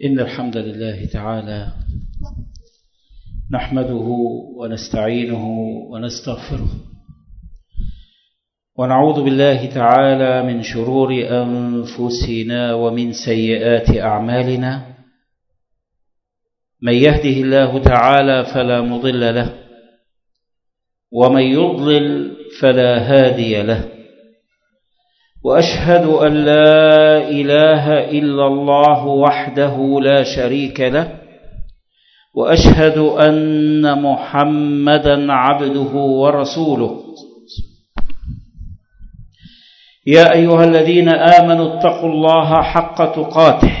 إن الحمد لله تعالى نحمده ونستعينه ونستغفره ونعوذ بالله تعالى من شرور أنفسنا ومن سيئات أعمالنا. من يهده الله تعالى فلا مضل له ومن يضلل فلا هادي له، وأشهد أن لا إله إلا الله وحده لا شريك له، وأشهد أن محمدا عبده ورسوله. يا أيها الذين آمنوا اتقوا الله حق تقاته،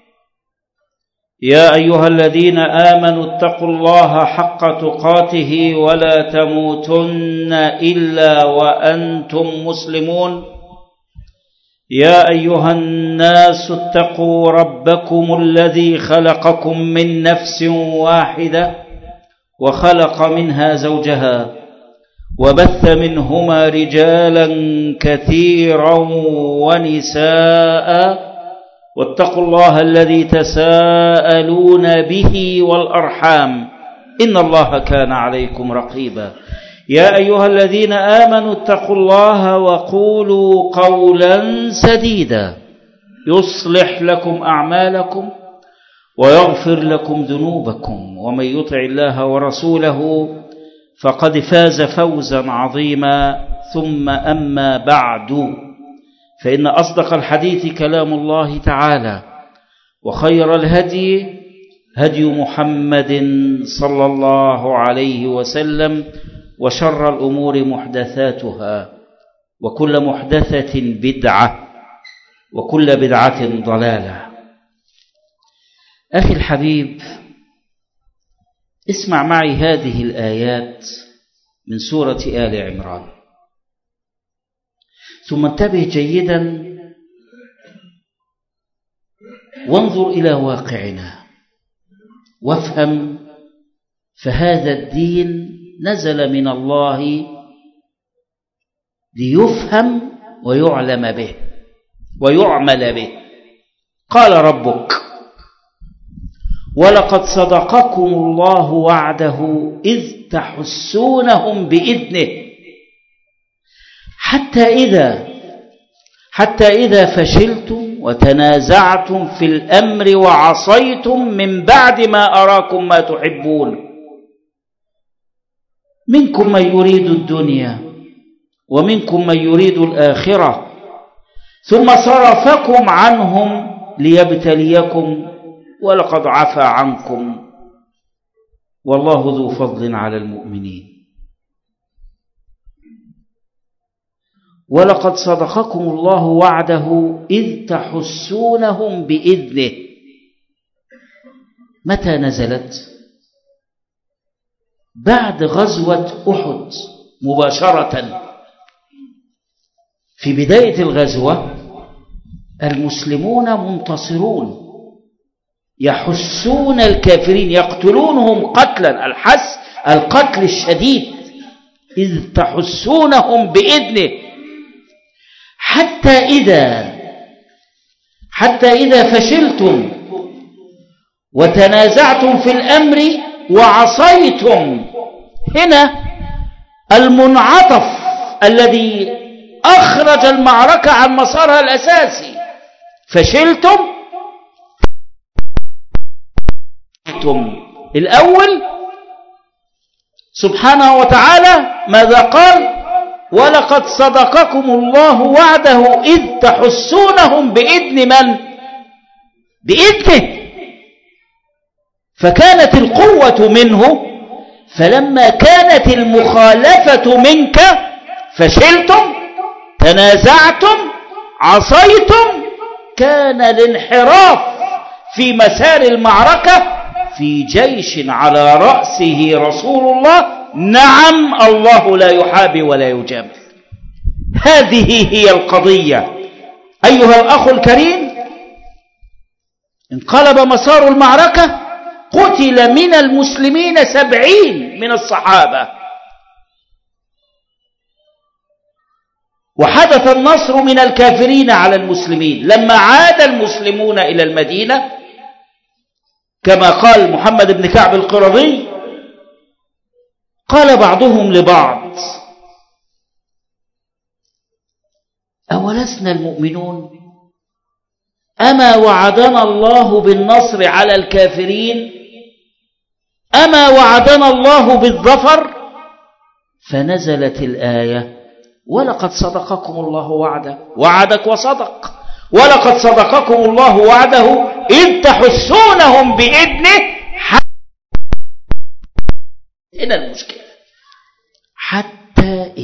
يا أيها الذين آمنوا اتقوا الله حق تقاته ولا تموتن إلا وأنتم مسلمون. يا أيها الناس اتقوا ربكم الذي خلقكم من نفس واحدة وخلق منها زوجها وبث منهما رجالا كثيرا ونساء، واتقوا الله الذي تساءلون به والأرحام إن الله كان عليكم رقيبا. يا أيها الذين آمنوا اتقوا الله وقولوا قولا سديدا يصلح لكم أعمالكم ويغفر لكم ذنوبكم، ومن يطع الله ورسوله فقد فاز فوزا عظيما. ثم أما بعد، فإن أصدق الحديث كلام الله تعالى، وخير الهدي هدي محمد صلى الله عليه وسلم، وشر الأمور محدثاتها، وكل محدثة بدعة، وكل بدعة ضلالة. أخي الحبيب، اسمع معي هذه الآيات من سورة آل عمران، ثم انتبه جيدا وانظر إلى واقعنا وافهم. فهذا الدين نزل من الله ليفهم ويعلم به ويعمل به. قال ربك: ولقد صدقكم الله وعده إذ تحسونهم بإذنه حتى إذا فشلتم وتنازعتم في الأمر وعصيتم من بعد ما أراكم ما تحبون، منكم من يريد الدنيا ومنكم من يريد الآخرة، ثم صرفكم عنهم ليبتليكم ولقد عفا عنكم والله ذو فضل على المؤمنين. ولقد صدقكم الله وعده إذ تحسونهم بإذنه. متى نزلت؟ بعد غزوة أحد مباشرة. في بداية الغزوة المسلمون منتصرون، يحسون الكافرين، يقتلونهم قتلا، القتل الشديد. إذ تحسونهم بإذنه حتى إذا فشلتم وتنازعتم في الأمر وعصيتم. هنا المنعطف الذي أخرج المعركة عن مسارها الأساسي. فشلتم الأول سبحانه وتعالى ماذا قال؟ ولقد صدقكم الله وعده إذ تحسونهم بإذن من؟ بإذنه. فكانت القوة منه، فلما كانت المخالفة منك فشلتم، تنازعتم، عصيتم، كان الانحراف في مسار المعركة في جيش على رأسه رسول الله. نعم، الله لا يحابي ولا يجامل. هذه هي القضية. أيها الأخ الكريم، انقلب مسار المعركة، قتل من المسلمين 70 من الصحابة، وحدث النصر من الكافرين على المسلمين. لما عاد المسلمون إلى المدينة كما قال محمد بن كعب القرظي: قال بعضهم لبعض: أولسنا المؤمنون؟ أما وعدنا الله بالنصر على الكافرين؟ أما وعدنا الله بالظفر؟ فنزلت الآية: ولقد صدقكم الله وعده. وعدك وصدق. ولقد صدقكم الله وعده إذ تحسونهم بإذنه. هنا المشكلة. حتى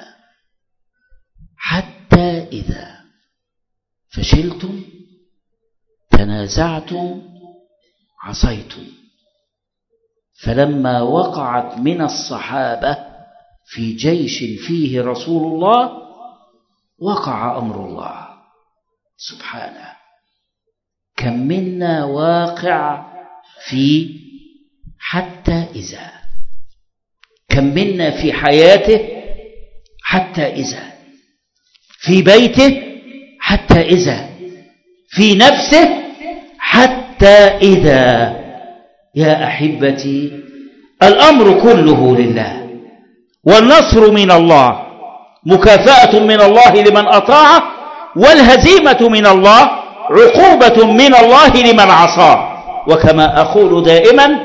إذا فشلتم تنازعتم عصيتم. فلما وقعت من الصحابة في جيش فيه رسول الله وقع أمر الله سبحانه. كم منا واقع في حتى إذا. كم منا في حياته حتى إذا، في بيته حتى إذا، في نفسه حتى إذا. يا أحبتي، الأمر كله لله، والنصر من الله، مكافأة من الله لمن أطاعه، والهزيمة من الله، عقوبة من الله لمن عصاه. وكما أقول دائما: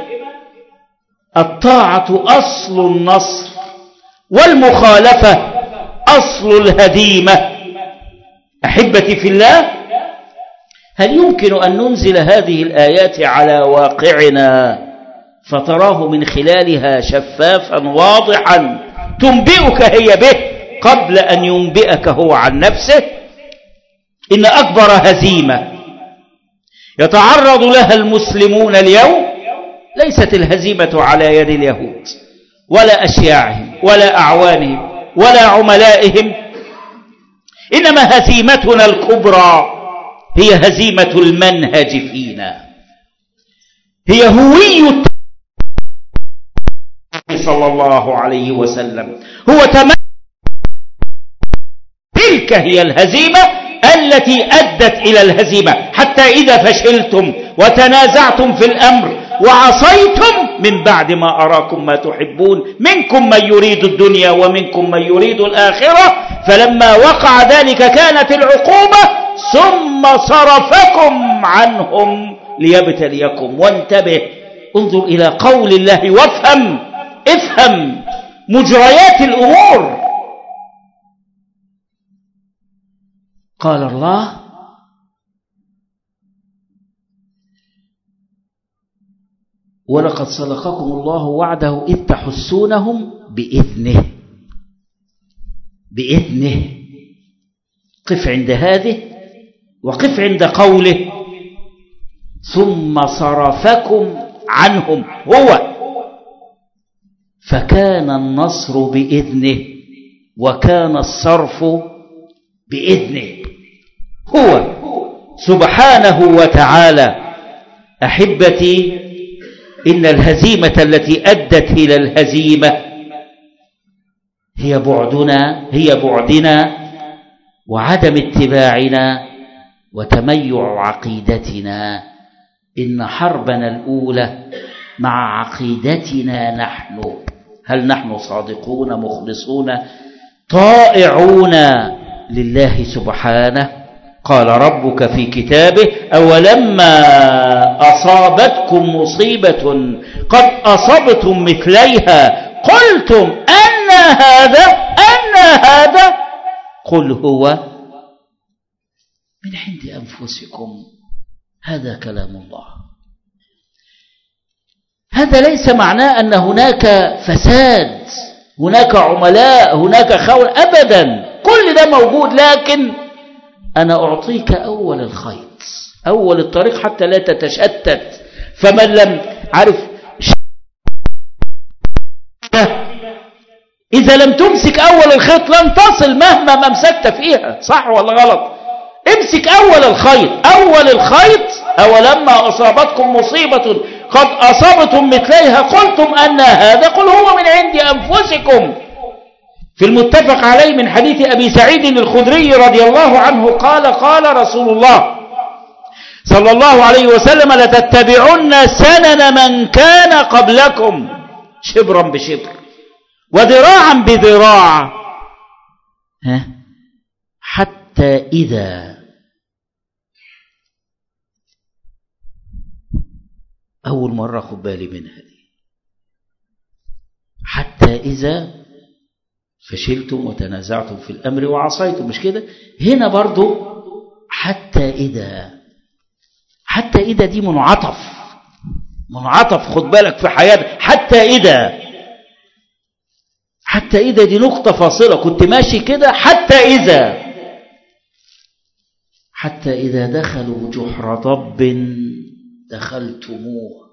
الطاعة أصل النصر، والمخالفة أصل الهزيمة. أحبتي في الله، هل يمكن أن ننزل هذه الآيات على واقعنا فتراه من خلالها شفافا واضحا تنبئك هي به قبل أن ينبئك هو عن نفسه؟ إن أكبر هزيمة يتعرض لها المسلمون اليوم ليست الهزيمة على يد اليهود ولا أشياعهم ولا أعوانهم ولا عملائهم، إنما هزيمتنا الكبرى هي هزيمة المنهج فينا، هي هوية صلى الله عليه وسلم، هو تلك هي الهزيمة التي أدت إلى الهزيمة. حتى إذا فشلتم وتنازعتم في الأمر وعصيتم من بعد ما أراكم ما تحبون، منكم من يريد الدنيا ومنكم من يريد الآخرة، فلما وقع ذلك كانت العقوبة ثم صرفكم عنهم ليبتليكم. وانتبه، انظر إلى قول الله افهم مجريات الأمور. قال الله: ولقد صدقكم الله وعده إذ تحسونهم بإذنه. قف عند هذه، وقف عند قوله ثم صرفكم عنهم. هو فكان النصر بإذنه وكان الصرف بإذنه، هو سبحانه وتعالى. أحبتي، إن الهزيمة التي أدت إلى الهزيمة هي بعدنا وعدم اتباعنا وتميع عقيدتنا. إن حربنا الأولى مع عقيدتنا نحن. هل نحن صادقون مخلصون طائعون لله سبحانه؟ قال ربك في كتابه: أولما أصابتكم مصيبة قد أصبتم مثليها قلتم أن هذا قل هو من عند أنفسكم. هذا كلام الله. هذا ليس معناه أن هناك فساد، هناك عملاء، هناك خون، أبدا، كل ده موجود، لكن أنا أعطيك أول الخيط، أول الطريق حتى لا تتشتت. فمن لم عرف إذا لم تمسك أول الخيط لن تصل مهما ما مسكت فيها. صح ولا غلط؟ امسك أول الخيط. أول الخيط: أولما أصابتكم مصيبة قد أصبتم مثليها قلتم أن هذا قل هو من عند أنفسكم. في المتفق عليه من حديث أبي سعيد الخدري رضي الله عنه قال: قال رسول الله صلى الله عليه وسلم: لتتبعن سنن من كان قبلكم شبرا بشبر وذراعا بذراع حتى إذا، أول مرة خد بالي منها دي، حتى إذا فشلتم وتنازعتم في الأمر وعصيتم، مش كده؟ هنا برضو حتى إذا دي منعطف، خد بالك في حياتك. حتى إذا دي نقطة فاصلة، كنت ماشي كده حتى إذا دخلوا جحر ضب دخلتموه.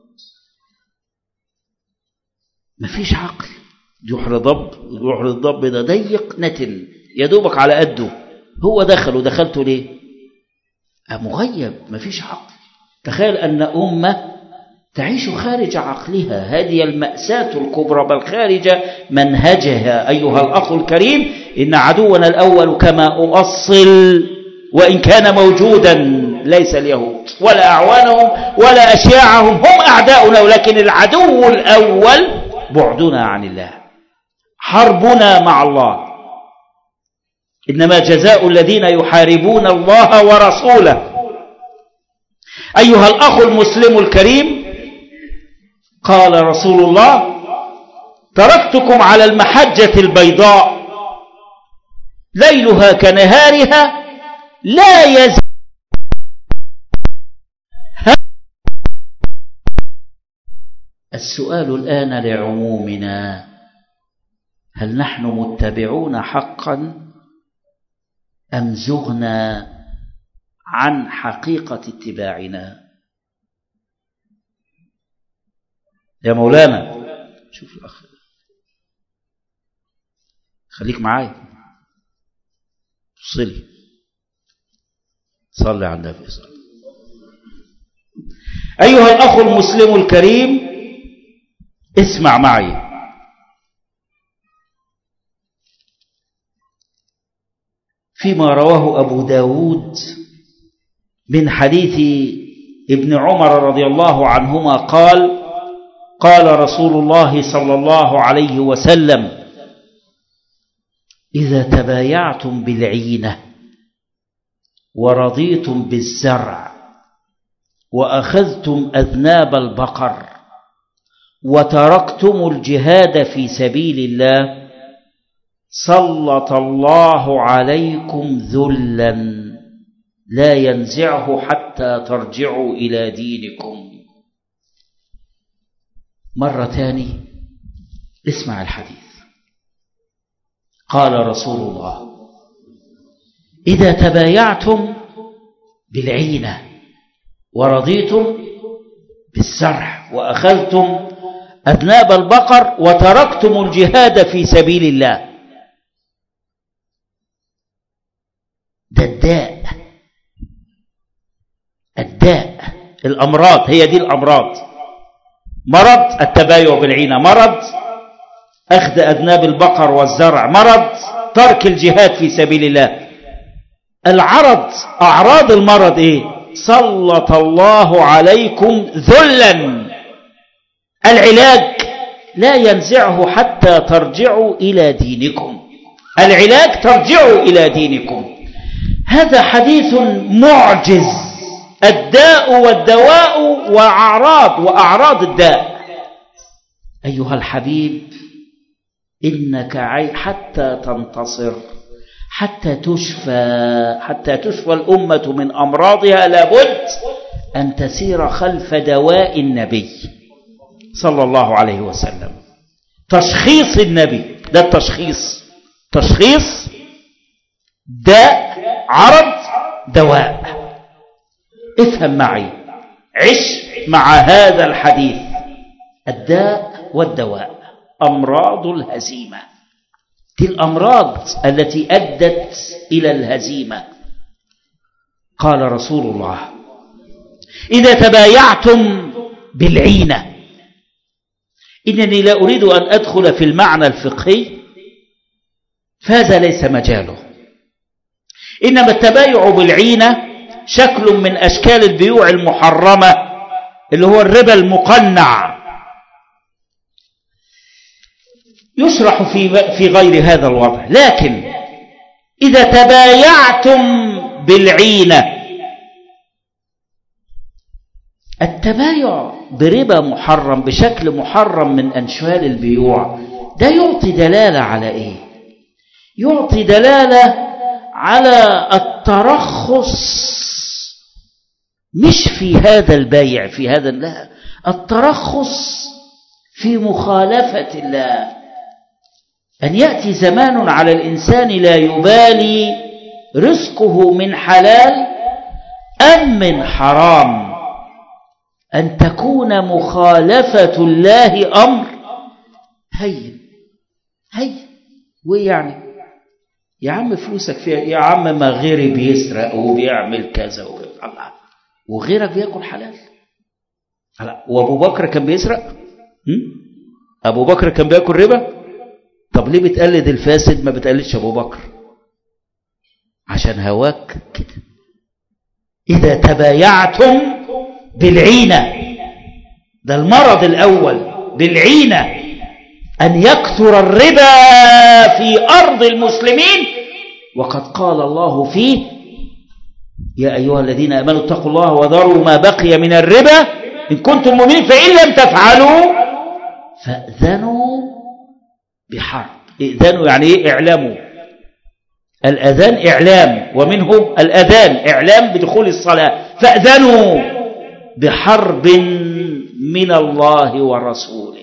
مفيش عقل. جحر الضب ده ضيق نتن يا دوبك على قده، هو دخلته ليه؟ مغيب، مفيش عقل. تخيل أن أمة تعيش خارج عقلها، هذه المأساة الكبرى، بل خارج منهجها. أيها الأخ الكريم، إن عدونا الأول كما أؤصل وإن كان موجودا ليس اليهود ولا أعوانهم ولا أشياعهم، هم أعداؤنا، ولكن العدو الأول بعدنا عن الله، حربنا مع الله. إنما جزاء الذين يحاربون الله ورسوله. أيها الأخ المسلم الكريم، قال رسول الله: تركتكم على المحجة البيضاء ليلها كنهارها لا يزال. السؤال الآن لعمومنا: هل نحن متبعون حقا أم زغنا عن حقيقة اتباعنا؟ يا مولانا، شوف الأخ، خليك معايا، صلي على النبي. أيها الأخ المسلم الكريم، اسمع معي. فيما رواه أبو داود من حديث ابن عمر رضي الله عنهما قال: قال رسول الله صلى الله عليه وسلم: إذا تبايعتم بالعينة ورضيتم بالزرع وأخذتم أذناب البقر وتركتم الجهاد في سبيل الله سلط الله عليكم ذلا لا ينزعه حتى ترجعوا إلى دينكم. مرة ثانية اسمع الحديث. قال رسول الله: إذا تبايعتم بالعينة ورضيتم بالزرع وأخذتم أذناب البقر وتركتم الجهاد في سبيل الله. ده الداء، الأمراض، هي دي الأمراض. مرض التبايع بالعينة، مرض أخذ أذناب البقر والزرع، مرض ترك الجهاد في سبيل الله. العرض، أعراض المرض إيه؟ سلط الله عليكم ذلا. العلاج لا ينزعه حتى ترجعوا إلى دينكم. العلاج ترجعوا إلى دينكم. هذا حديث معجز. الداء والدواء وأعراض الداء. أيها الحبيب، إنك حتى تنتصر، حتى تشفى الأمة من أمراضها، لابد أن تسير خلف دواء النبي صلى الله عليه وسلم. تشخيص النبي، ده التشخيص، تشخيص داء، عرض، دواء. افهم معي، عش مع هذا الحديث. الداء والدواء، أمراض الهزيمة، دي الأمراض التي أدت إلى الهزيمة. قال رسول الله: إذا تبايعتم بالعينة. إنني لا أريد أن أدخل في المعنى الفقهي، فهذا ليس مجاله. إنما التبايع بالعينة شكل من أشكال البيوع المحرمة اللي هو الربا المقنع، يشرح في غير هذا الوضع. لكن إذا تبايعتم بالعينة، التبايع بربا محرم بشكل محرم من أنشال البيوع، ده يعطي دلالة على إيه؟ يعطي دلالة على الترخص، مش في هذا البيع، في هذا لا، الترخص في مخالفة الله. أن يأتي زمان على الإنسان لا يبالي رزقه من حلال أم من حرام، أن تكون مخالفة الله أمر هين. ويعني يا عم فلوسك فيها، يا عم ما غيري بيسرق وبيعمل كذا وغيرك بياكل حلال. وأبو بكر كان بيسرق؟ أبو بكر كان بياكل ربا؟ طب ليه بتقلد الفاسد ما بتقلدش أبو بكر؟ عشان هواك كده. إذا تبايعتم بالعينة، ده المرض الأول بالعينة، أن يكثر الربا في أرض المسلمين، وقد قال الله فيه: يا أيها الذين آمنوا اتقوا الله وذروا ما بقي من الربا إن كنتم مؤمنين فإن لم تفعلوا فأذنوا بحرب. إذنوا يعني إيه؟ إعلاموا. الأذان إعلام، ومنه الأذان إعلام بدخول الصلاة. فأذنوا بحرب من الله ورسوله.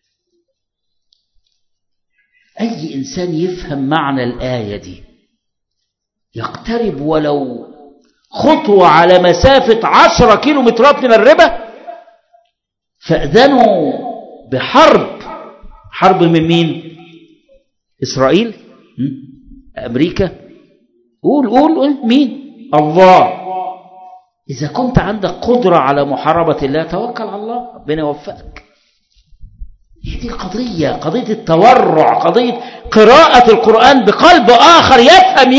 أي إنسان يفهم معنى الآية دي يقترب ولو خطوة على مسافة 10 كيلومترات من الربا. فأذنوا بحرب. حرب من مين؟ إسرائيل؟ أمريكا؟ قول مين؟ الله. إذا كنت عندك قدرة على محاربة الله توكل على الله، ربنا يوفقك. هذه قضية التورع، قضية قراءة القرآن بقلب آخر يفهم.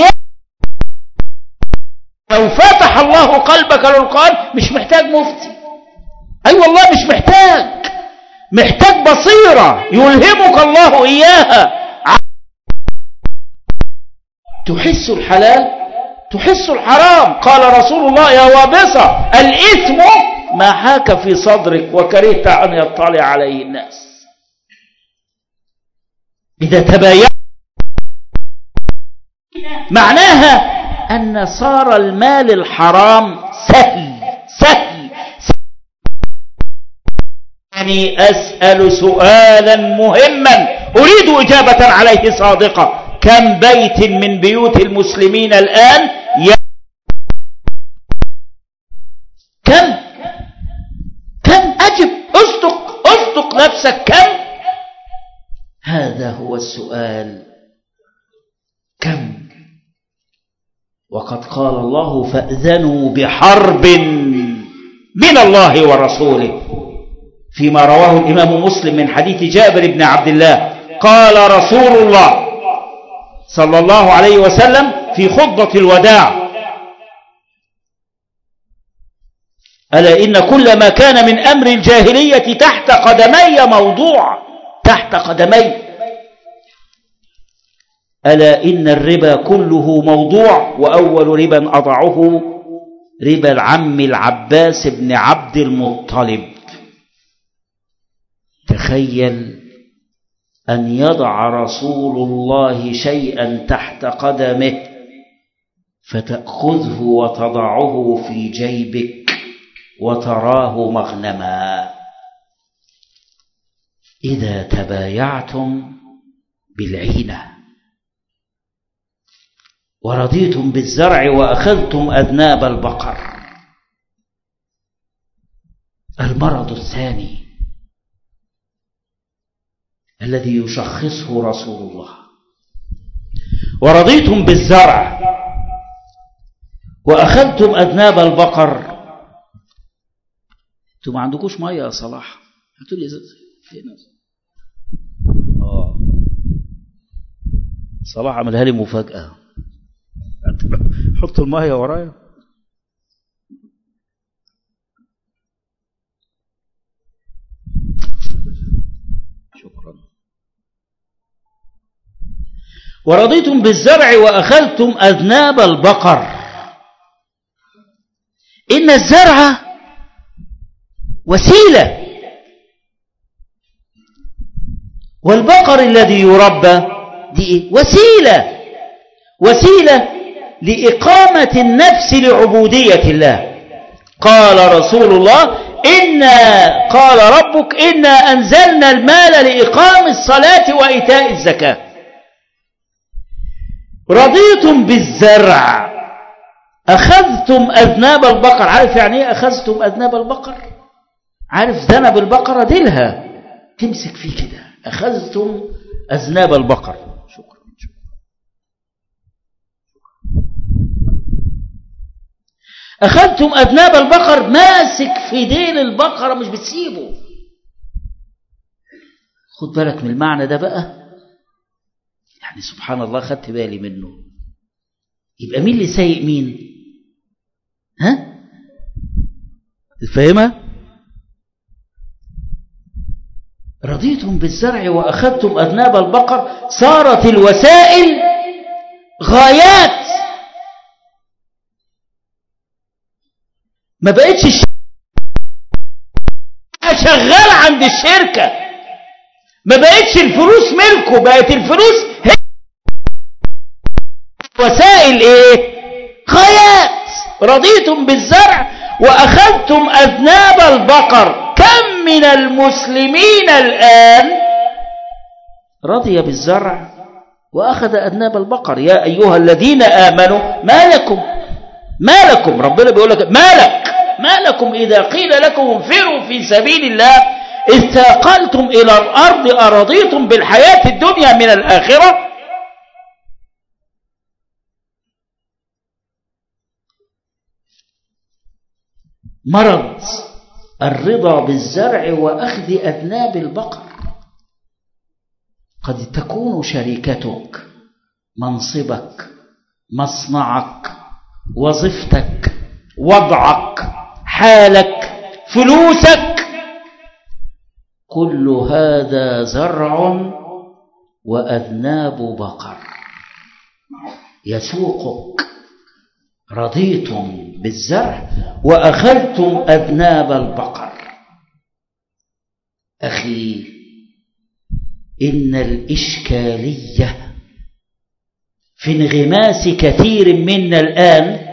لو فتح الله قلبك للقرآن مش محتاج مفتي. أي والله مش محتاج بصيرة يلهمك الله إياها. تحس الحلال تحس الحرام. قال رسول الله: يا وابصة الإثم ما حاك في صدرك وكرهت أن يطلع عليه الناس. إذا تبايع معناها أن صار المال الحرام سهل. يعني أسأل سؤالا مهما أريد إجابة عليه صادقة. كم بيت من بيوت المسلمين الآن كم أجب، أصدق نفسك. كم؟ هذا هو السؤال. كم؟ وقد قال الله: فأذنوا بحرب من الله ورسوله، فيما رواه الإمام مسلم من حديث جابر بن عبد الله قال رسول الله صلى الله عليه وسلم في خطبة الوداع: ألا إن كل ما كان من أمر الجاهلية تحت قدمي موضوع. تحت قدمي. ألا إن الربا كله موضوع، وأول ربا أضعه ربا العم العباس بن عبد المطلب. تخيل أن يضع رسول الله شيئا تحت قدمه فتأخذه وتضعه في جيبك وتراه مغنما. إذا تبايعتم بالعينة ورضيتم بالزرع وأخذتم أذناب البقر. المرض الثاني الذي يشخصه رسول الله: ورضيتم بالزرع وأخذتم أذناب البقر. انتوا ما عندكوش مية يا صلاح؟ هاتوا لي فين؟ صلاح عملها لي مفاجأة. حط المية ورايا. ورضيتم بالزرع وأخذتم أذناب البقر. إن الزرع وسيلة، والبقر الذي يربى دي وسيلة لإقامة النفس لعبودية الله. قال رسول الله: قال ربك: إنا أنزلنا المال لإقام الصلاة وإيتاء الزكاة. رضيتم بالزرع، أخذتم أذناب البقر. عارف يعني إيه أخذتم أذناب البقر؟ عارف ذنب البقرة ديلها تمسك فيه كده. أخذتم أذناب البقر. شكرا. أخذتم أذناب البقر، ماسك في ديل البقرة مش بتسيبه. خد بالك من المعنى ده بقى، يعني سبحان الله خدت بالي منه. يبقى مين اللي سايق مين؟ الفاهمة؟ رضيتم بالزرع وأخذتم أذناب البقر. صارت الوسائل غايات، ما بقتش شغال عند الشركة، ما بقتش الفلوس ملكه، بقت الفلوس هي وسائل ايه؟ غايات. رضيتم بالزرع وأخذتم أذناب البقر. كم من المسلمين الآن رضي بالزرع وأخذ أذناب البقر؟ يا أيها الذين آمنوا ما لكم ربنا بيقول لك ما لكم إذا قيل لكم انفروا في سبيل الله استاقلتم إلى الأرض أرضيتم بالحياة الدنيا من الآخرة. مرض الرضا بالزرع وأخذ أذناب البقر. قد تكون شركتك، منصبك، مصنعك، وظيفتك، وضعك، حالك، فلوسك، كل هذا زرع وأذناب بقر يسوقك. رضيتم بالزرع وأخذتم أذناب البقر. أخي، إن الإشكالية في انغماس كثير منا الآن،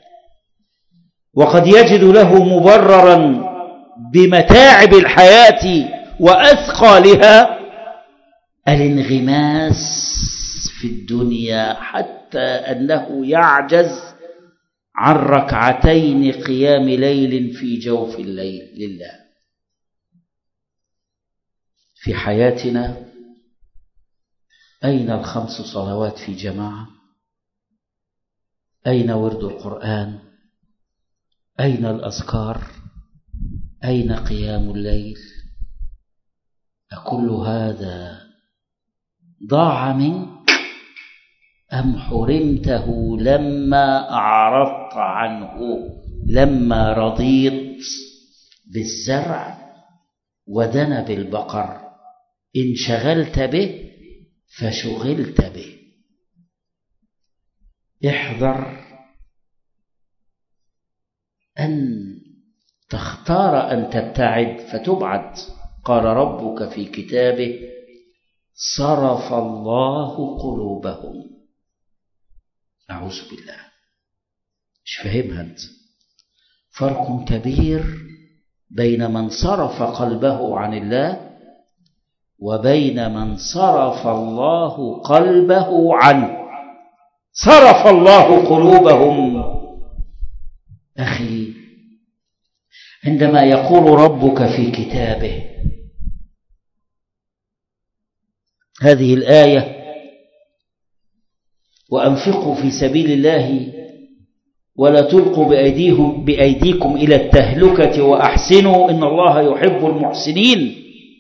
وقد يجد له مبررا بمتاعب الحياة وأثقالها، الانغماس في الدنيا حتى أنه يعجز عن ركعتين قيام ليل في جوف الليل لله. في حياتنا أين الخمس صلوات في جماعة؟ أين ورد القرآن؟ أين الأذكار؟ أين قيام الليل؟ أكل هذا ضاع منك أم حرمته لما أعرضت عنه، لما رضيت بالزرع ودنب البقر؟ إن شغلت به فشغلت به. احذر أن تختار أن تبتعد فتبعد. قال ربك في كتابه: صرف الله قلوبهم. أعوذ بالله، مش فاهمها أنت. فرق كبير بين من صرف قلبه عن الله وبين من صرف الله قلبه عنه. صرف الله قلوبهم. أخي، عندما يقول ربك في كتابه هذه الآية: وأنفقوا في سبيل الله ولا تلقوا بأيديكم إلى التهلكة وأحسنوا إن الله يحب المحسنين،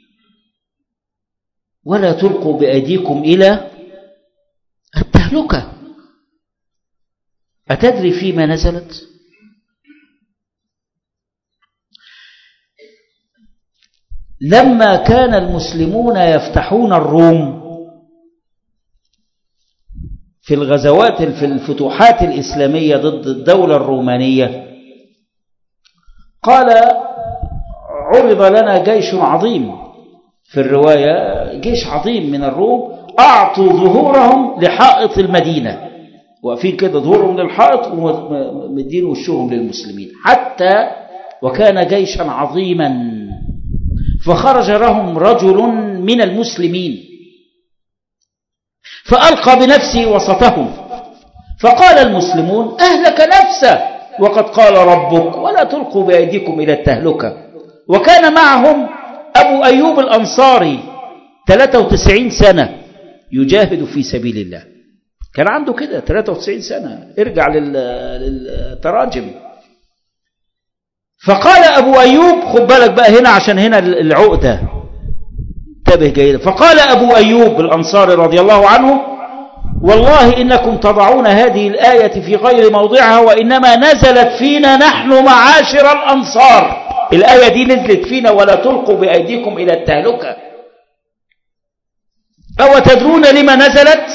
ولا تلقوا بأيديكم إلى التهلكة. أتدري فيما نزلت؟ لما كان المسلمون يفتحون الروم في الغزوات في الفتوحات الإسلامية ضد الدولة الرومانية قال عرض لنا جيش عظيم، في الرواية جيش عظيم من الروم، أعطوا ظهورهم لحائط المدينة، واقفين كده ظهورهم للحائط ومدين وشهم للمسلمين، حتى وكان جيشا عظيما. فخرج لهم رجل من المسلمين فألقى بنفسه وسطهم، فقال المسلمون أهلك نفسه وقد قال ربك ولا تلقوا بأيديكم إلى التهلكة. وكان معهم أبو أيوب الأنصاري 93 سنة يجاهد في سبيل الله، كان عنده كده 93 سنة، ارجع للتراجم. فقال أبو أيوب، خد بالك بقى هنا عشان هنا العقدة، انتبه جيدا. فقال أبو أيوب الأنصاري رضي الله عنه والله إنكم تضعون هذه الآية في غير موضعها، وإنما نزلت فينا نحن معاشر الأنصار. الآية دي نزلت فينا ولا تلقوا بأيديكم إلى التهلكة. أو تدرون لما نزلت؟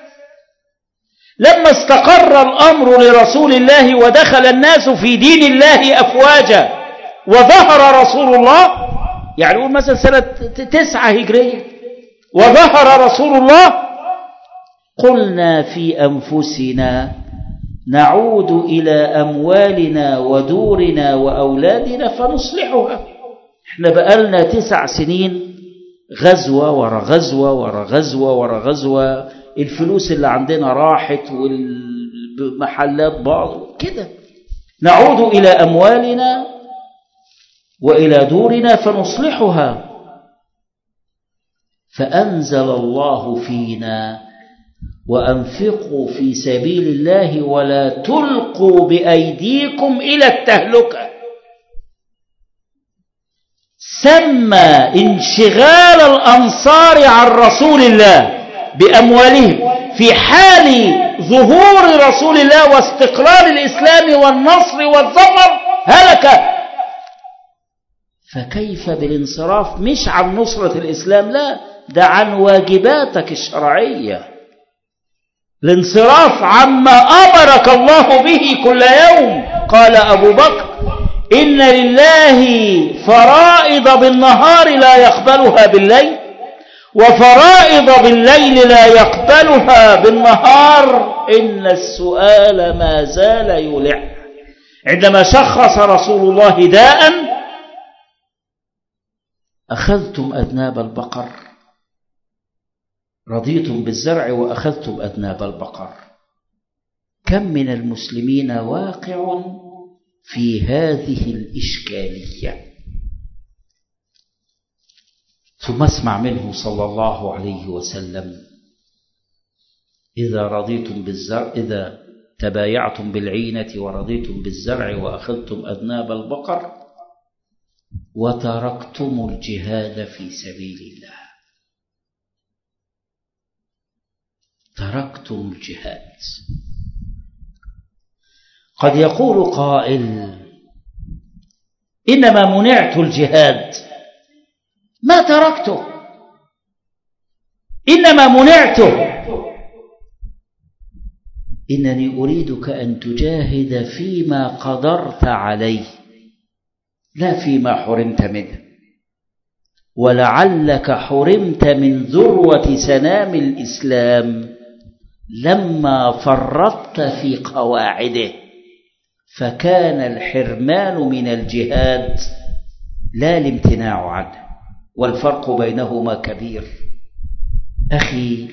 لما استقر الأمر لرسول الله ودخل الناس في دين الله أفواجا وظهر رسول الله، يعني نقول مثلا سنة 9 هجرية، وظهر رسول الله، قلنا في أنفسنا نعود إلى أموالنا ودورنا وأولادنا فنصلحها. احنا بقالنا 9 سنين غزوة ورا غزوة ورا غزوة ورا غزوة، الفلوس اللي عندنا راحت والمحلات بعض كده، نعود إلى أموالنا وإلى دورنا فنصلحها. فأنزل الله فينا وأنفقوا في سبيل الله ولا تلقوا بأيديكم إلى التهلكة. سمى انشغال الأنصار عن رسول الله بأموالهم في حال ظهور رسول الله واستقرار الإسلام والنصر والظفر هلكة. فكيف بالانصراف مش عن نصرة الإسلام، لا، ده عن واجباتك الشرعية، الانصراف عما أمرك الله به كل يوم. قال أبو بكر إن لله فرائض بالنهار لا يقبلها بالليل، وفرائض بالليل لا يقبلها بالنهار، إن السؤال ما زال يلح. عندما شخص رسول الله داء أخذتم أذناب البقر، رضيتم بالزرع وأخذتم أذناب البقر. كم من المسلمين واقع في هذه الإشكالية. ثم اسمع منه صلى الله عليه وسلم إذا تبايعتم بالعينة ورضيتم بالزرع وأخذتم أذناب البقر وتركتم الجهاد في سبيل الله. تركتم الجهاد. قد يقول قائل إنما منعت الجهاد، ما تركته، إنما منعته. إنني أريدك أن تجاهد فيما قدرت عليه لا فيما حرمت منه، ولعلك حرمت من ذروة سنام الإسلام لما فرطت في قواعده، فكان الحرمان من الجهاد لا الامتناع عنه، والفرق بينهما كبير. أخي،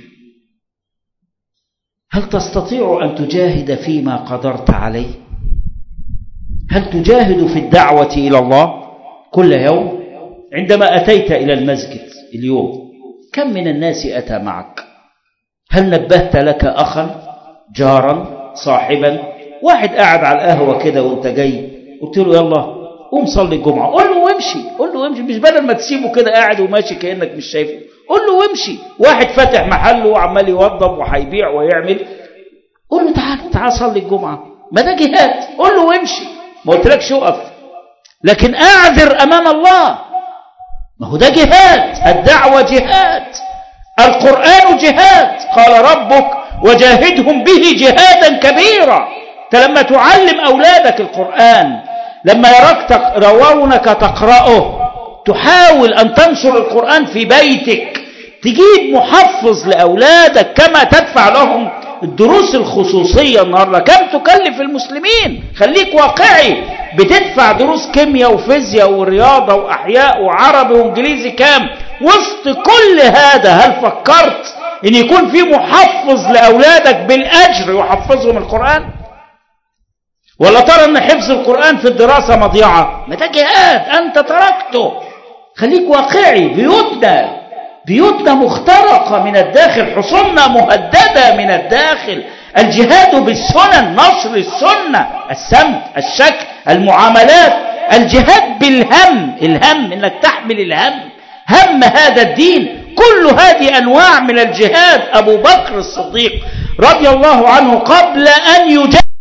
هل تستطيع أن تجاهد فيما قدرت عليه؟ هل تجاهد في الدعوة إلى الله كل يوم؟ عندما أتيت إلى المسجد اليوم كم من الناس أتى معك؟ هل نبهت لك أخا، جارا، صاحبا؟ واحد قاعد على القهوة كده وانت جاي قلت له يلا قوم صلي الجمعة، قل له وامشي، قل له وامشي، مش بدل ما تسيبه كده قاعد وماشي كأنك مش شايفه، قل له وامشي. واحد فاتح محله وعمال يوضب وهيبيع ويعمل، قل له تعال صلي الجمعة، ما ده جهاد، قل له وامشي، ما قلتلكش اقف، لكن اعذر امام الله، ما هو ده جهاد. الدعوة جهاد، القرآن جهاد. قال ربك وجاهدهم به جهادا كبيرا. لما تعلم أولادك القرآن، لما يرونك تقرأه، تحاول أن تنشر القرآن في بيتك، تجيب محفظ لأولادك كما تدفع لهم الدروس الخصوصية النهاردة. كم تكلف المسلمين؟ خليك واقعي. بتدفع دروس كيمياء وفيزياء ورياضة وأحياء وعربي وإنجليزي كام؟ وسط كل هذا هل فكرت إن يكون في محفظ لأولادك بالأجر يحفظهم القرآن؟ ولا ترى أن حفظ القرآن في الدراسة مضيعة؟ ما ده جهاد أنت تركته. خليك واقعي. بيوتنا مخترقة من الداخل، حصوننا مهددة من الداخل. الجهاد بالسنن، نشر السنة، السمت، الشكل، المعاملات. الجهاد بالهم، الهم انك تحمل الهم، هم هذا الدين. كل هذه انواع من الجهاد. ابو بكر الصديق رضي الله عنه قبل ان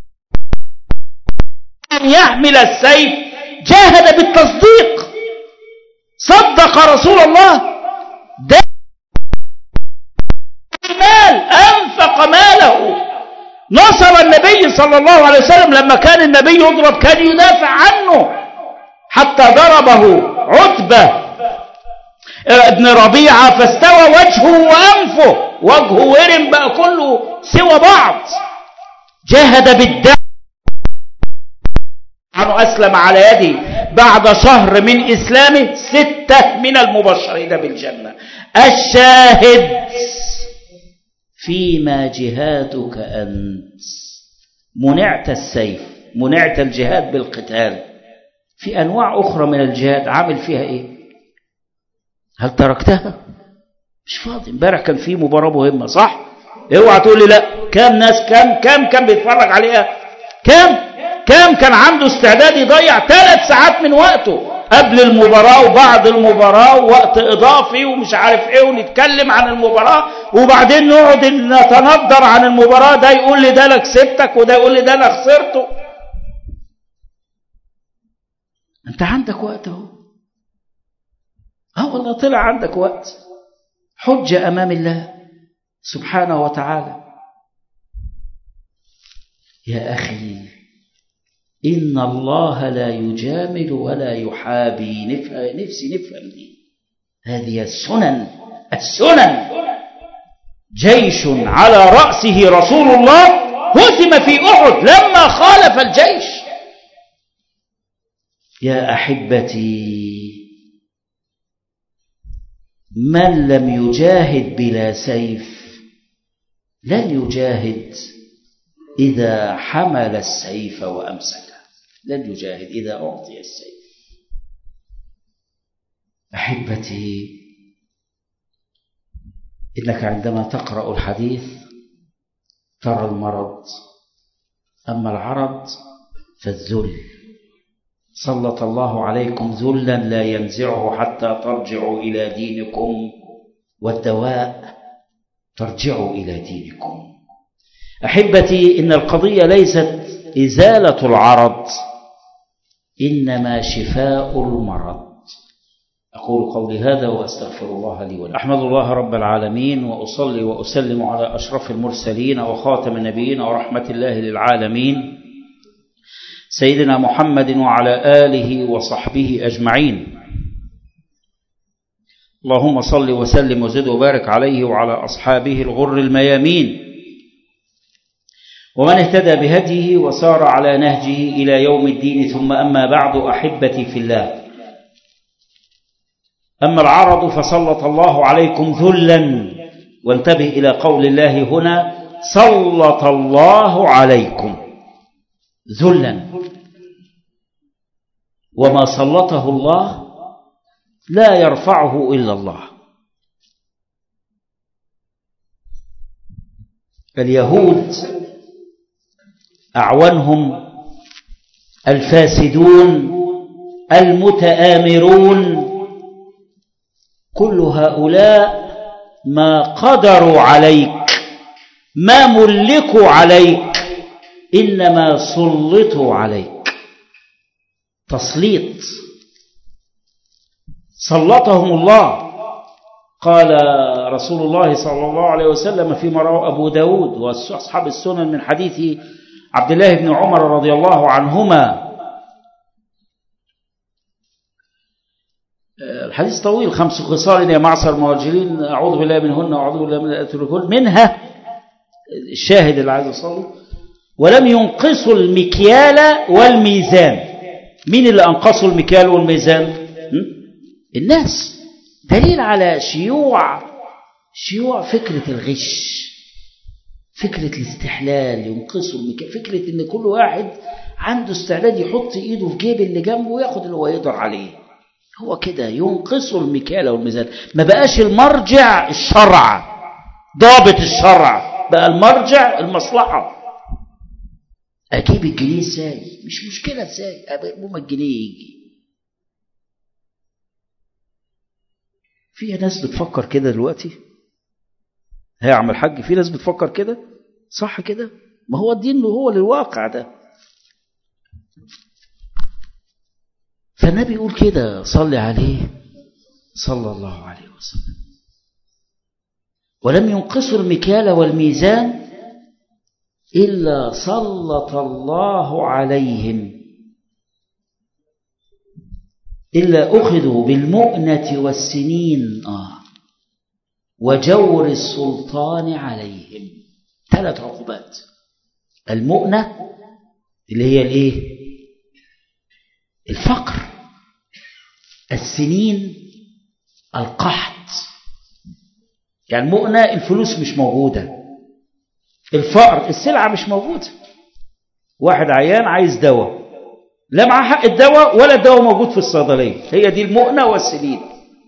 يحمل السيف جاهد بالتصديق، صدق رسول الله، مال، أنفق ماله، نصر النبي صلى الله عليه وسلم. لما كان النبي يضرب كان يدافع عنه، حتى ضربه عتبة ابن ربيعة فاستوى وجهه وأنفه، وجهه ورم بقى كله سوى بعض. جاهد بالدم، عنه أسلم على يده بعد شهر من إسلامه 6 من المبشرين بالجنة. الشاهد فيما جهادك أنت. منعت السيف، منعت الجهاد بالقتال. في أنواع أخرى من الجهاد عامل فيها إيه؟ هل تركتها؟ مش فاضي. امبارح كان في مباراة مهمة، صح؟ اوعى تقول لي لا. كم ناس كم بيتفرج عليها؟ كم كان عنده استعداد يضيع 3 ساعات من وقته قبل المباراة وبعد المباراة ووقت إضافي ومش عارف إيه، ونتكلم عن المباراة وبعدين نقعد نتندر عن المباراة. ده يقول لي ده أنا كسبتك وده يقول لي ده أنا خسرته. أنت عندك وقت أهو. والله طلع عندك وقت. حجة أمام الله سبحانه وتعالى. يا أخي إن الله لا يجامل ولا يحابي. نفسي نفهم دي. هذه السنن. جيش على رأسه رسول الله هزم في أحد لما خالف الجيش. يا أحبتي، من لم يجاهد بلا سيف لن يجاهد إذا حمل السيف وأمسكه، لن يجاهد إذا أعطي السيف. أحبتي، إنك عندما تقرأ الحديث ترى المرض، أما العرض فالذل. سلط الله عليكم ذلا لا ينزعه حتى ترجعوا إلى دينكم، والدواء ترجعوا إلى دينكم. أحبتي، إن القضية ليست إزالة العرض، إنما شفاء المرض. أقول قولي هذا وأستغفر الله لي ولكم. أحمد الله رب العالمين، وأصلي وأسلم على أشرف المرسلين وخاتم النبيين ورحمة الله للعالمين سيدنا محمد وعلى آله وصحبه أجمعين. اللهم صل وسلم وزد وبارك عليه وعلى أصحابه الغر الميامين ومن اهتدى بهديه وسار على نهجه إلى يوم الدين. ثم أما بعد، أحبتي في الله، أما العرض فسلط الله عليكم ذلا. وانتبه إلى قول الله هنا: سلط الله عليكم ذلا. وما سلطه الله لا يرفعه إلا الله. اليهود أعوانهم الفاسدون المتآمرون، كل هؤلاء ما قدروا عليك، ما ملكوا عليك، إنما سلطوا عليك. تسليط سلطهم الله. قال رسول الله صلى الله عليه وسلم فيما رواه أبو داود وأصحاب السنن من حديث عبد الله بن عمر رضي الله عنهما. الحديث طويل، 5 خصال يا معشر المهاجرين أعوذ بالله منهن وأعوذ بالله من الكل، منها الشاهد اللي عايز أصله: ولم ينقصوا المكيال والميزان. مين اللي أنقصوا المكيال والميزان؟ الناس. دليل على شيوع فكرة الغش، فكرة الاستحلال، ينقصوا المكيال، فكرة ان كل واحد عنده استعداد يحط ايده في جيب اللي جنبه وياخد اللي هو يقدر عليه. هو كده ينقصوا المكيال والميزان. ما بقاش المرجع الشرع، ضابط الشرع، بقى المرجع المصلحة. اجيب الجنيه ازاي؟ مش مشكلة ازاي، المهم الجنيه يجي. في ناس بتفكر كده دلوقتي، هي عم الحاج، في ناس بتفكر كده، صح كده؟ ما هو الدين هو للواقع ده. فالنبي يقول كده، صلي عليه صلى الله عليه وسلم: ولم ينقصوا المكيال والميزان إلا سلط الله عليهم، إلا أخذوا بالمؤنة والسنين وجور السلطان عليهم. 3 عقوبات: المؤنة اللي هي الايه؟ الفقر. السنين القحط، يعني المؤنة الفلوس مش موجودة، الفقر السلعة مش موجودة. واحد عيان عايز دواء، لا معاه حق الدواء ولا الدواء موجود في الصيدلية، هي دي المؤنة والسنين.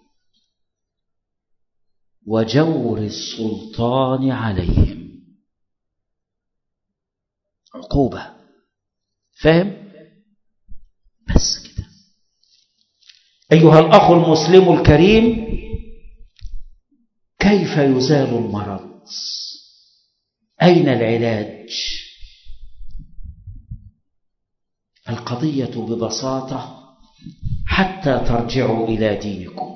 وجور السلطان عليهم، عقوبة. فاهم؟ بس كده. أيها الأخ المسلم الكريم، كيف يزال المرض؟ أين العلاج؟ القضية ببساطة حتى ترجعوا إلى دينكم.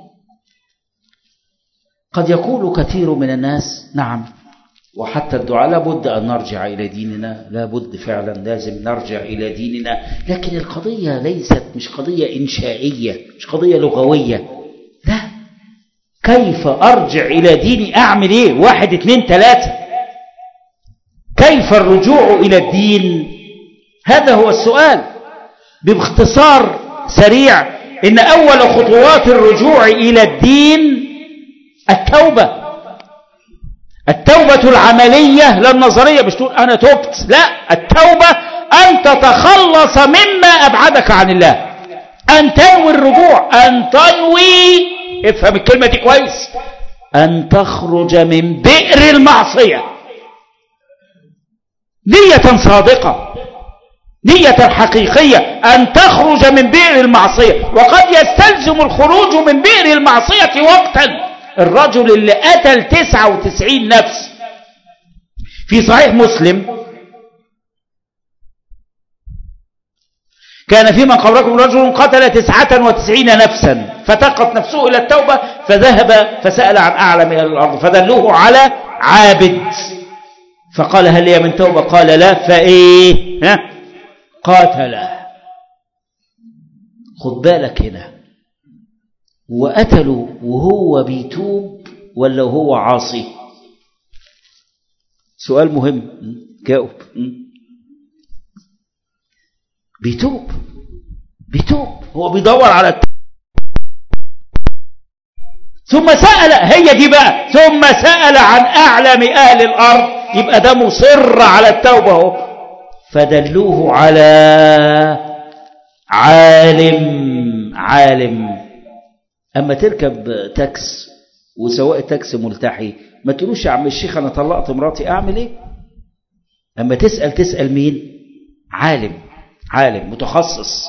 قد يقول كثير من الناس: نعم، وحتى الدعاء لابد أن نرجع إلى ديننا، لابد فعلا لازم نرجع إلى ديننا. لكن القضية مش قضية إنشائية، مش قضية لغوية، لا. كيف أرجع إلى ديني؟ أعمل إيه؟ 1 2 3. كيف الرجوع إلى الدين؟ هذا هو السؤال. باختصار سريع، إن أول خطوات الرجوع إلى الدين التوبة العملية لا النظرية. مش تقول أنا تبت، لا، التوبة أن تتخلص مما أبعدك عن الله، أن تنوي الرجوع، أن تنوي، افهم الكلمة دي كويس، أن تخرج من بئر المعصية نية صادقة، نية حقيقية، أن تخرج من بئر المعصية. وقد يستلزم الخروج من بئر المعصية وقتا. الرجل اللي قتل 99 نفس في صحيح مسلم، كان في من قبلكم رجل قتل 99 نفسا فتقت نفسه إلى التوبة فذهب فسأل عن أعلم أهل الأرض فدلوه على عابد فقال: هل لي من توبة؟ قال: لا. فإيه؟ قاتله. خد بالك هنا، وقتلوا وهو بيتوب ولا هو عاصي؟ سؤال مهم، جاوب. بيتوب هو بيدور على ثم سأل، هي دي بقى، ثم سأل عن أعلم أهل الأرض، يبقى ده مصر على التوبة هو. فدلوه على عالم. أما تركب تاكس وسواق التاكس ملتحي، ما تقولوش يا عم الشيخ أنا طلقت مراتي، أعمل إيه؟ أما تسأل مين؟ عالم متخصص.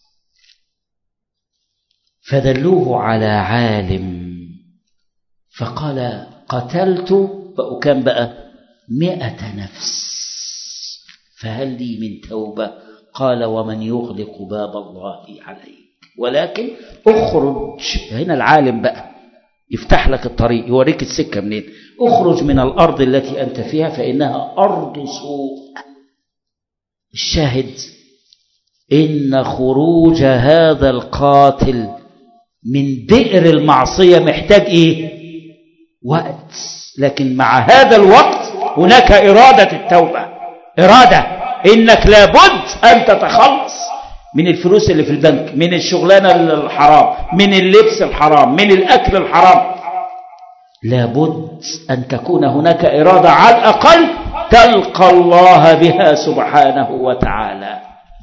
فدلوه على عالم فقال: قتلت كم بقى؟ 100 نفس، فهل لي من توبة؟ قال: ومن يغلق باب الله عليك، ولكن اخرج. هنا العالم بقى يفتح لك الطريق، يوريك السكة منين. اخرج من الأرض التي أنت فيها فإنها أرض سوء. الشاهد إن خروج هذا القاتل من بئر المعصية محتاج إيه؟ وقت. لكن مع هذا الوقت هناك إرادة التوبة، إرادة إنك لابد أن تتخلص من الفلوس اللي في البنك، من الشغلانة الحرام، من اللبس الحرام، من الأكل الحرام. لابد أن تكون هناك إرادة على الأقل تلقى الله بها سبحانه وتعالى.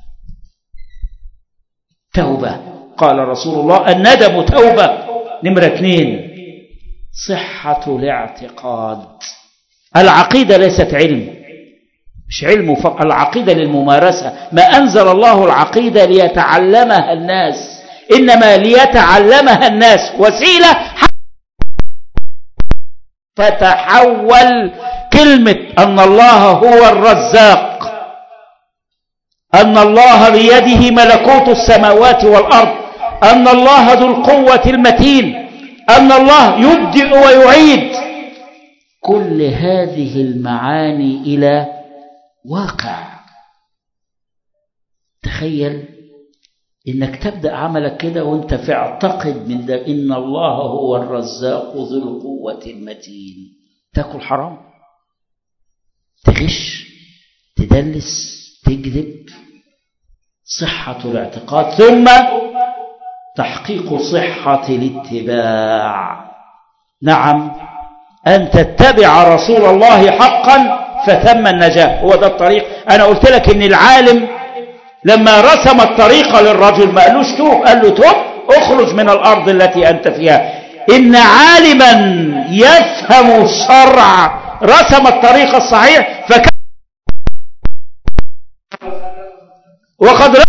توبة، قال رسول الله الندم توبة. نمرة 2 صحة الاعتقاد. العقيدة ليست علم، مش علم فقط، العقيدة للممارسة. ما أنزل الله العقيدة ليتعلمها الناس، إنما ليتعلمها الناس وسيلة فتحول كلمة أن الله هو الرزاق، أن الله بيده ملكوت السماوات والأرض، أن الله ذو القوة المتين، أن الله يبدئ ويعيد، كل هذه المعاني إلى واقع. تخيل إنك تبدأ عملك كده وانت في اعتقد من ده إن الله هو الرزاق ذو القوة المتين. تاكل حرام، تغش، تدلس، تكذب. صحة الاعتقاد. ثم تحقيق صحة الاتباع. نعم، أن تتبع رسول الله حقا فثم النجاة. هو ده الطريق. أنا قلت لك إن العالم لما رسم الطريق للرجل ما قالوش توب، قال له توب اخرج من الأرض التي أنت فيها. إن عالما يفهم الشرع رسم الطريق الصحيح وقد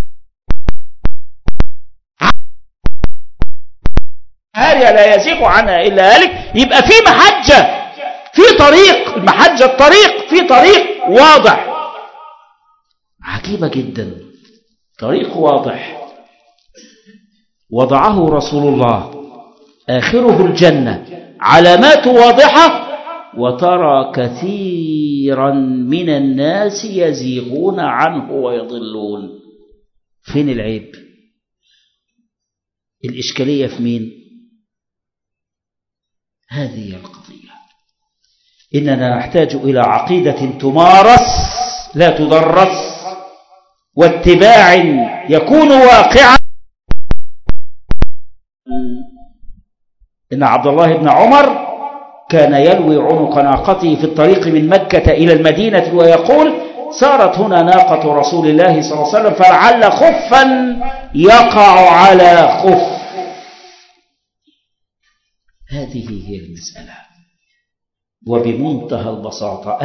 هارية لا يزيغ عنها إلا هالك. يبقى في محجة، في طريق. المحجة الطريق، في طريق واضح. عجيبة جدا، طريق واضح وضعه رسول الله، آخره الجنة، علامات واضحة. وترى كثيرا من الناس يزيغون عنه ويضلون. فين العيب؟ الإشكالية في مين؟ هذه القضية. إننا نحتاج إلى عقيدة تمارس لا تدرس، واتباع يكون واقعا. إن عبد الله بن عمر كان يلوي عنق ناقته في الطريق من مكة إلى المدينة ويقول سارت هنا ناقة رسول الله صلى الله عليه وسلم فلعل خفا يقع على خف. هذه هي المسألة. وبمنتهى البساطة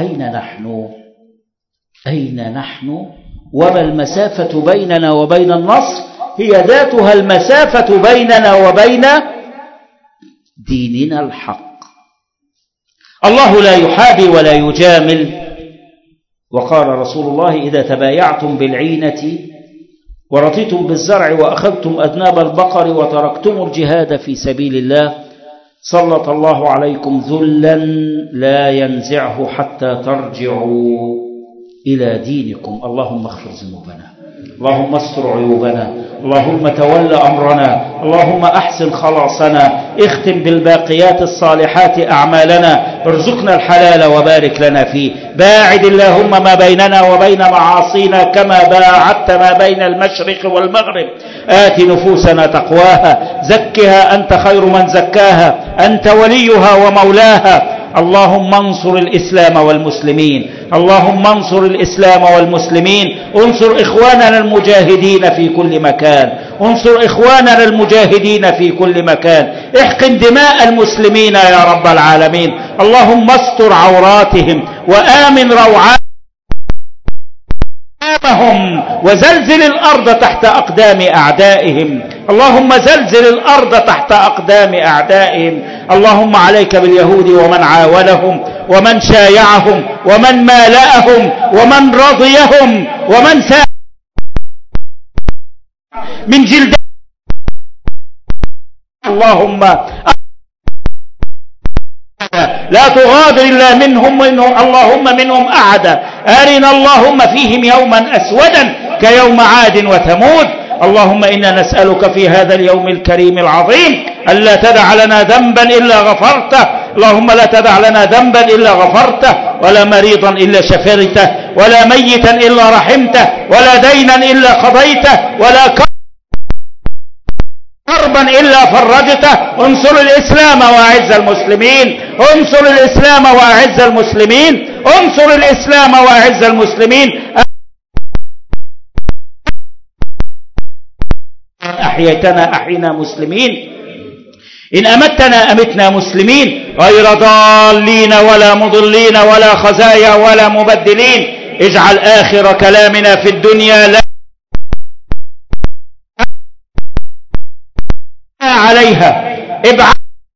أين نحن وما المسافة بيننا وبين النصر؟ هي ذاتها المسافة بيننا وبين ديننا الحق. الله لا يحابي ولا يجامل. وقال رسول الله إذا تبايعتم بالعينة ورضيتم بالزرع وأخذتم أذناب البقر وتركتم الجهاد في سبيل الله سلط الله عليكم ذلا لا ينزعه حتى ترجعوا إلى دينكم. اللهم اغفر ذنوبنا، اللهم استر عيوبنا، اللهم تول أمرنا، اللهم أحسن خلاصنا، اختم بالباقيات الصالحات أعمالنا، ارزقنا الحلال وبارك لنا فيه. باعد اللهم ما بيننا وبين معاصينا كما باعدت ما بين المشرق والمغرب. آت نفوسنا تقواها، زكها أنت خير من زكاها، أنت وليها ومولاها. اللهم انصر الإسلام والمسلمين، اللهم انصر الإسلام والمسلمين. انصر إخواننا المجاهدين في كل مكان، انصر إخواننا المجاهدين في كل مكان. احقن دماء المسلمين يا رب العالمين. اللهم استر عوراتهم وآمن روعاتهم وزلزل الأرض تحت أقدام أعدائهم. اللهم زلزل الأرض تحت أقدام أعدائهم. اللهم عليك باليهود ومن عاونهم ومن شايعهم ومن مالأهم ومن رضيهم ومن ساء من جلد. اللهم لا تغادر إلا اللهم منهم أحدا. أرنا اللهم فيهم يوما أسودا كيوم عاد وثمود. اللهم إنا نسألك في هذا اليوم الكريم العظيم ألا تدع لنا ذنبا إلا غفرته. اللهم لا تدع لنا ذنبا إلا غفرته، ولا مريضا إلا شفيته، ولا ميتا إلا رحمته، ولا دينا إلا قضيته، ولا كربا إلا فرجته. انصر الإسلام وأعز المسلمين، انصر الإسلام وأعز المسلمين، انصر الإسلام وأعز المسلمين. أحييتنا أحينا مسلمين، إن أمتنا أمتنا مسلمين، غير ضالين ولا مضلين ولا خزايا ولا مبدلين. اجعل آخر كلامنا في الدنيا لا عليها ابعاد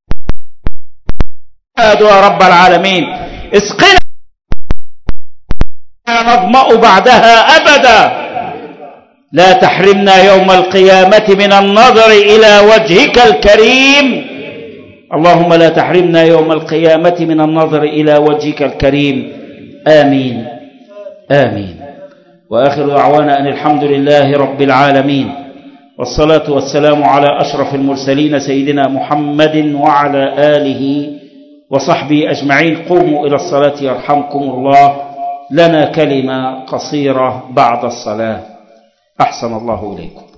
يا رب العالمين. اسقنا نظمأ بعدها أبدا. لا تحرمنا يوم القيامة من النظر إلى وجهك الكريم. اللهم لا تحرمنا يوم القيامة من النظر إلى وجهك الكريم. آمين آمين. وآخر دعوانا أن الحمد لله رب العالمين، والصلاة والسلام على أشرف المرسلين سيدنا محمد وعلى آله وصحبه أجمعين. قوموا إلى الصلاة يرحمكم الله. لنا كلمة قصيرة بعد الصلاة. أحسن الله إليكم.